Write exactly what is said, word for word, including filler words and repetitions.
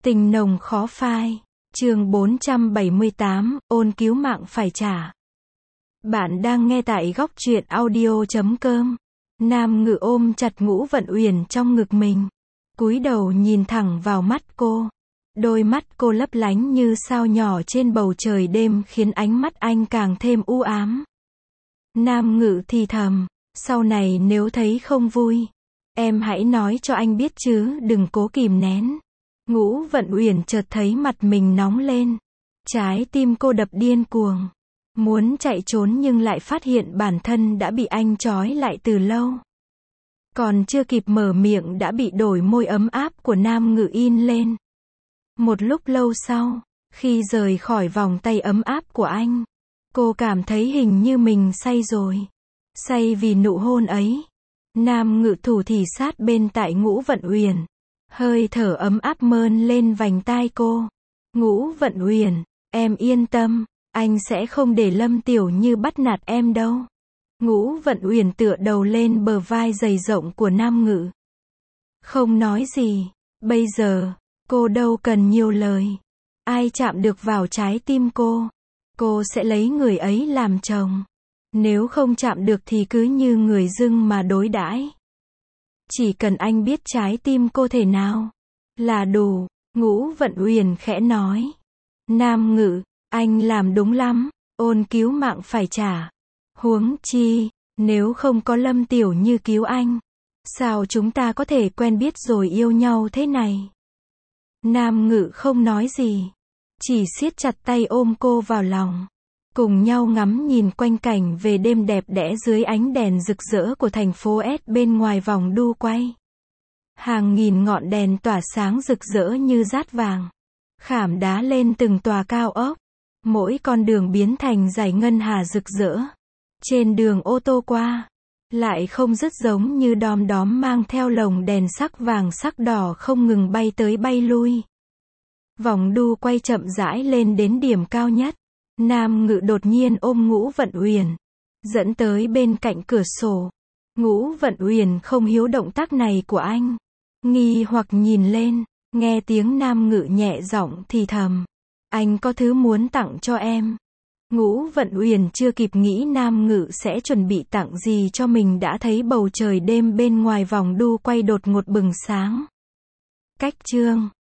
Tình nồng khó phai. Chương bốn trăm bảy mươi tám, ôn cứu mạng phải trả. Bạn đang nghe tại góc truyện audio chấm com. Nam Ngự ôm chặt Ngũ Vận Uyển trong ngực mình, cúi đầu nhìn thẳng vào mắt cô. Đôi mắt cô lấp lánh như sao nhỏ trên bầu trời đêm khiến ánh mắt anh càng thêm u ám. Nam Ngự thì thầm, sau này nếu thấy không vui, em hãy nói cho anh biết chứ đừng cố kìm nén. Ngũ Vận Uyển chợt thấy mặt mình nóng lên. Trái tim cô đập điên cuồng. Muốn chạy trốn nhưng lại phát hiện bản thân đã bị anh trói lại từ lâu. Còn chưa kịp mở miệng đã bị đổi môi ấm áp của Nam Ngự in lên. Một lúc lâu sau, khi rời khỏi vòng tay ấm áp của anh, cô cảm thấy hình như mình say rồi. Say vì nụ hôn ấy. Nam Ngự thủ thỉ sát bên tai Ngũ Vận Uyển. Hơi thở ấm áp mơn lên vành tai cô. Ngũ Vận Uyển, em yên tâm, anh sẽ không để Lâm Tiểu Như bắt nạt em đâu. Ngũ Vận Uyển tựa đầu lên bờ vai dày rộng của Nam Ngự. Không nói gì, bây giờ, cô đâu cần nhiều lời. Ai chạm được vào trái tim cô, cô sẽ lấy người ấy làm chồng. Nếu không chạm được thì cứ như người dưng mà đối đãi. Chỉ cần anh biết trái tim cô thể nào là đủ. Ngũ Vận Uyển khẽ nói. Nam Ngự, anh làm đúng lắm, ôn cứu mạng phải trả. Huống chi, nếu không có Lâm Tiểu Như cứu anh, sao chúng ta có thể quen biết rồi yêu nhau thế này? Nam Ngự không nói gì, chỉ siết chặt tay ôm cô vào lòng. Cùng nhau ngắm nhìn quanh cảnh về đêm đẹp đẽ dưới ánh đèn rực rỡ của thành phố S bên ngoài vòng đu quay. Hàng nghìn ngọn đèn tỏa sáng rực rỡ như dát vàng, khảm đá lên từng tòa cao ốc. Mỗi con đường biến thành dải ngân hà rực rỡ. Trên đường ô tô qua, lại không dứt giống như đom đóm mang theo lồng đèn sắc vàng sắc đỏ không ngừng bay tới bay lui. Vòng đu quay chậm rãi lên đến điểm cao nhất. Nam Ngự đột nhiên ôm Ngũ Vận Uyển, dẫn tới bên cạnh cửa sổ. Ngũ Vận Uyển không hiểu động tác này của anh, nghi hoặc nhìn lên, nghe tiếng Nam Ngự nhẹ giọng thì thầm, anh có thứ muốn tặng cho em. Ngũ Vận Uyển chưa kịp nghĩ Nam Ngự sẽ chuẩn bị tặng gì cho mình đã thấy bầu trời đêm bên ngoài vòng đu quay đột ngột bừng sáng. Cách chương